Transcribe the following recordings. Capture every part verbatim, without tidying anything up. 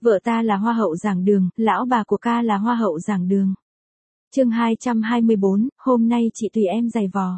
Vợ ta là hoa hậu giảng đường, lão bà của ca là hoa hậu giảng đường. Chương hai trăm hai mươi bốn, hôm nay chị tùy em giày vò.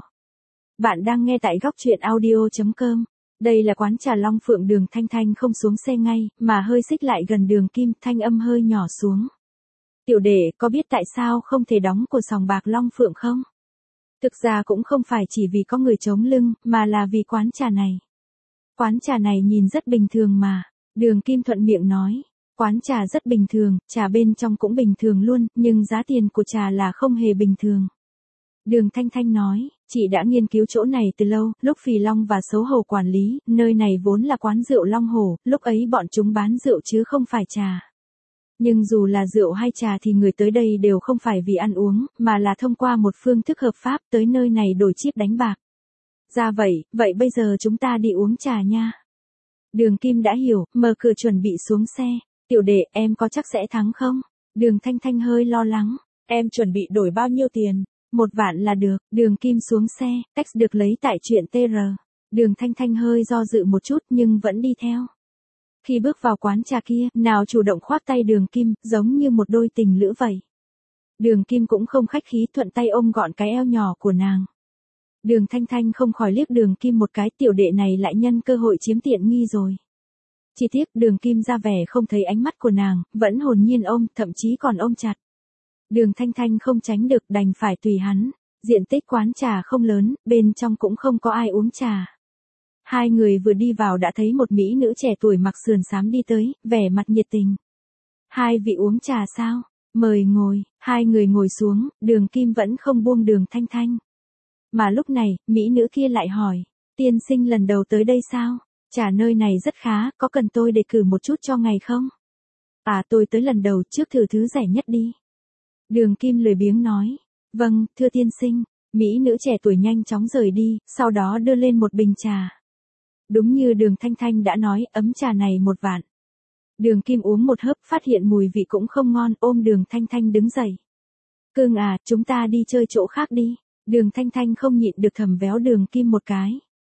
Bạn đang nghe tại góc truyện audio chấm com. Đây là quán trà Long Phượng. Đường Thanh Thanh không xuống xe ngay, mà hơi xích lại gần Đường Kim, thanh âm hơi nhỏ xuống. Tiểu đệ, có biết tại sao không thể đóng của sòng bạc Long Phượng không? Thực ra cũng không phải chỉ vì có người chống lưng, mà là vì quán trà này. Quán trà này nhìn rất bình thường mà. Đường Kim thuận miệng nói. Quán trà rất bình thường, trà bên trong cũng bình thường luôn, nhưng giá tiền của trà là không hề bình thường. Đường Thanh Thanh nói, chị đã nghiên cứu chỗ này từ lâu, lúc Phì Long và Xấu Hổ quản lý, nơi này vốn là quán rượu Long Hổ, lúc ấy bọn chúng bán rượu chứ không phải trà. Nhưng dù là rượu hay trà thì người tới đây đều không phải vì ăn uống, mà là thông qua một phương thức hợp pháp tới nơi này đổi chip đánh bạc. Ra vậy, vậy bây giờ chúng ta đi uống trà nha. Đường Kim đã hiểu, mở cửa chuẩn bị xuống xe. Tiểu đệ, em có chắc sẽ thắng không? Đường Thanh Thanh hơi lo lắng. Em chuẩn bị đổi bao nhiêu tiền? Một vạn là được. Đường Kim xuống xe, text được lấy tại chuyện tê rờ. Đường Thanh Thanh hơi do dự một chút nhưng vẫn đi theo. Khi bước vào quán trà kia, nào chủ động khoác tay Đường Kim, giống như một đôi tình lữ vậy. Đường Kim cũng không khách khí, thuận tay ôm gọn cái eo nhỏ của nàng. Đường Thanh Thanh không khỏi liếc Đường Kim một cái, tiểu đệ này lại nhân cơ hội chiếm tiện nghi rồi. Chỉ tiếc Đường Kim ra vẻ không thấy ánh mắt của nàng, vẫn hồn nhiên ôm, thậm chí còn ôm chặt. Đường Thanh Thanh không tránh được, đành phải tùy hắn. Diện tích quán trà không lớn, bên trong cũng không có ai uống trà. Hai người vừa đi vào đã thấy một mỹ nữ trẻ tuổi mặc sườn xám đi tới, vẻ mặt nhiệt tình. Hai vị uống trà sao? Mời ngồi. Hai người ngồi xuống, Đường Kim vẫn không buông Đường Thanh Thanh. Mà lúc này, mỹ nữ kia lại hỏi, tiên sinh lần đầu tới đây sao? Trà nơi này rất khá, có cần tôi đề cử một chút cho ngày không? À, tôi tới lần đầu, trước thử thứ rẻ nhất đi. Đường Kim lười biếng nói. Vâng, thưa tiên sinh. Mỹ nữ trẻ tuổi nhanh chóng rời đi, sau đó đưa lên một bình trà. Đúng như Đường Thanh Thanh đã nói, ấm trà này một vạn. Đường Kim uống một hớp, phát hiện mùi vị cũng không ngon, ôm Đường Thanh Thanh đứng dậy. Cưng à, chúng ta đi chơi chỗ khác đi. Đường Thanh Thanh không nhịn được thầm véo Đường Kim một cái.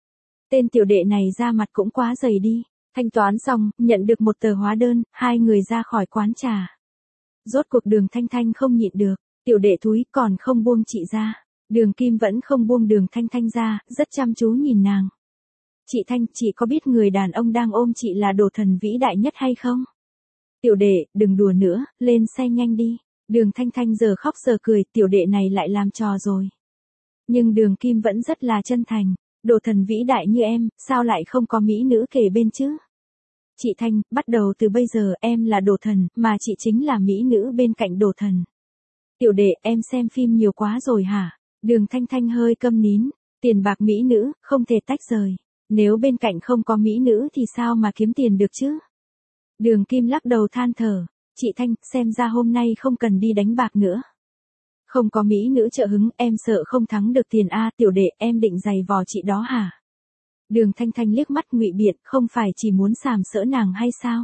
Tên tiểu đệ này ra mặt cũng quá dày đi. Thanh toán xong, nhận được một tờ hóa đơn, hai người ra khỏi quán trà. Rốt cuộc Đường Thanh Thanh không nhịn được, tiểu đệ thúi còn không buông chị ra. Đường Kim vẫn không buông Đường Thanh Thanh ra, rất chăm chú nhìn nàng. Chị Thanh, chị có biết người đàn ông đang ôm chị là đồ thần vĩ đại nhất hay không? Tiểu đệ, đừng đùa nữa, lên xe nhanh đi. Đường Thanh Thanh giờ khóc giờ cười, tiểu đệ này lại làm trò rồi. Nhưng Đường Kim vẫn rất là chân thành. Đồ thần vĩ đại như em, sao lại không có mỹ nữ kề bên chứ? Chị Thanh, bắt đầu từ bây giờ em là đồ thần, mà chị chính là mỹ nữ bên cạnh đồ thần. Tiểu đệ, em xem phim nhiều quá rồi hả? Đường Thanh Thanh hơi câm nín. Tiền bạc mỹ nữ, không thể tách rời. Nếu bên cạnh không có mỹ nữ thì sao mà kiếm tiền được chứ? Đường Kim lắc đầu than thở. Chị Thanh, xem ra hôm nay không cần đi đánh bạc nữa. Không có mỹ nữ trợ hứng, em sợ không thắng được tiền a. Tiểu đệ, em định giày vò chị đó hả? Đường Thanh Thanh liếc mắt ngụy biện, không phải chỉ muốn sàm sỡ nàng hay sao?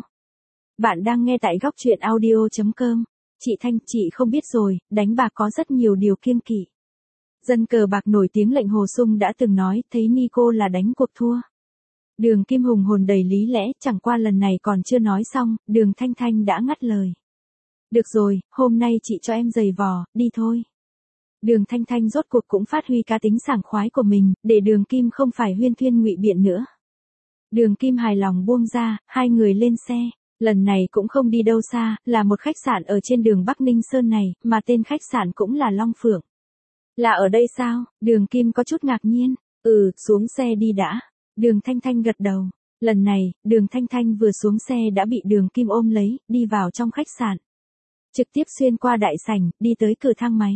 Bạn đang nghe tại góc truyện audio chấm com. Chị Thanh, chị không biết rồi, đánh bạc có rất nhiều điều kiêng kỵ. Dân cờ bạc nổi tiếng Lệnh Hồ Sung đã từng nói, thấy Nico là đánh cuộc thua. Đường Kim hùng hồn đầy lý lẽ, chẳng qua lần này còn chưa nói xong, Đường Thanh Thanh đã ngắt lời. Được rồi, hôm nay chị cho em giày vò, đi thôi. Đường Thanh Thanh rốt cuộc cũng phát huy cá tính sảng khoái của mình, để Đường Kim không phải huyên thuyên ngụy biện nữa. Đường Kim hài lòng buông ra, hai người lên xe. Lần này cũng không đi đâu xa, là một khách sạn ở trên đường Bắc Ninh Sơn này, mà tên khách sạn cũng là Long Phượng. Là ở đây sao? Đường Kim có chút ngạc nhiên. Ừ, xuống xe đi đã. Đường Thanh Thanh gật đầu. Lần này, Đường Thanh Thanh vừa xuống xe đã bị Đường Kim ôm lấy, đi vào trong khách sạn. Trực tiếp xuyên qua đại sảnh, đi tới cửa thang máy.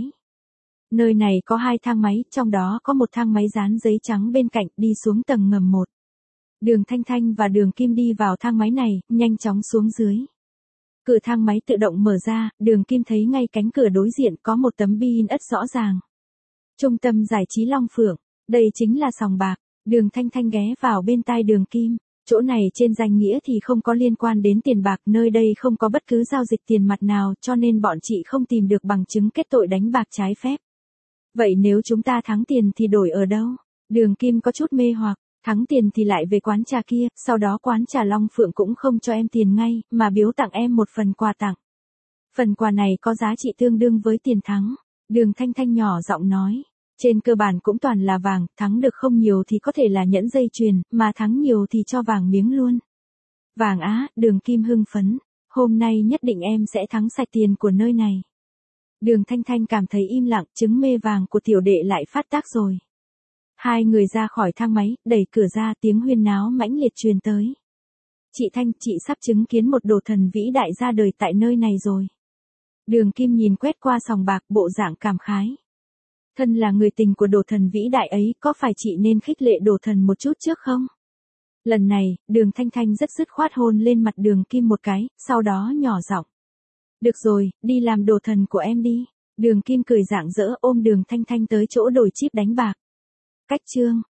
Nơi này có hai thang máy, trong đó có một thang máy dán giấy trắng bên cạnh, đi xuống tầng ngầm một. Đường Thanh Thanh và Đường Kim đi vào thang máy này, nhanh chóng xuống dưới. Cửa thang máy tự động mở ra, Đường Kim thấy ngay cánh cửa đối diện có một tấm bi in ất rõ ràng. Trung tâm giải trí Long Phượng, đây chính là sòng bạc. Đường Thanh Thanh ghé vào bên tai Đường Kim. Chỗ này trên danh nghĩa thì không có liên quan đến tiền bạc, nơi đây không có bất cứ giao dịch tiền mặt nào, cho nên bọn chị không tìm được bằng chứng kết tội đánh bạc trái phép. Vậy nếu chúng ta thắng tiền thì đổi ở đâu? Đường Kim có chút mê hoặc. Thắng tiền thì lại về quán trà kia, sau đó quán trà Long Phượng cũng không cho em tiền ngay, mà biếu tặng em một phần quà tặng. Phần quà này có giá trị tương đương với tiền thắng. Đường Thanh Thanh nhỏ giọng nói. Trên cơ bản cũng toàn là vàng, thắng được không nhiều thì có thể là nhẫn dây chuyền, mà thắng nhiều thì cho vàng miếng luôn. Vàng á, Đường Kim hưng phấn. Hôm nay nhất định em sẽ thắng sạch tiền của nơi này. Đường Thanh Thanh cảm thấy im lặng, trứng mê vàng của tiểu đệ lại phát tác rồi. Hai người ra khỏi thang máy, đẩy cửa ra, tiếng huyên náo mãnh liệt truyền tới. Chị Thanh, chị sắp chứng kiến một đồ thần vĩ đại ra đời tại nơi này rồi. Đường Kim nhìn quét qua sòng bạc, bộ dạng cảm khái. Thân là người tình của đồ thần vĩ đại ấy, có phải chị nên khích lệ đồ thần một chút trước không? Lần này, Đường Thanh Thanh rất dứt khoát hôn lên mặt Đường Kim một cái, sau đó nhỏ giọng. Được rồi, đi làm đồ thần của em đi. Đường Kim cười rạng rỡ ôm Đường Thanh Thanh tới chỗ đổi chip đánh bạc. Cách chương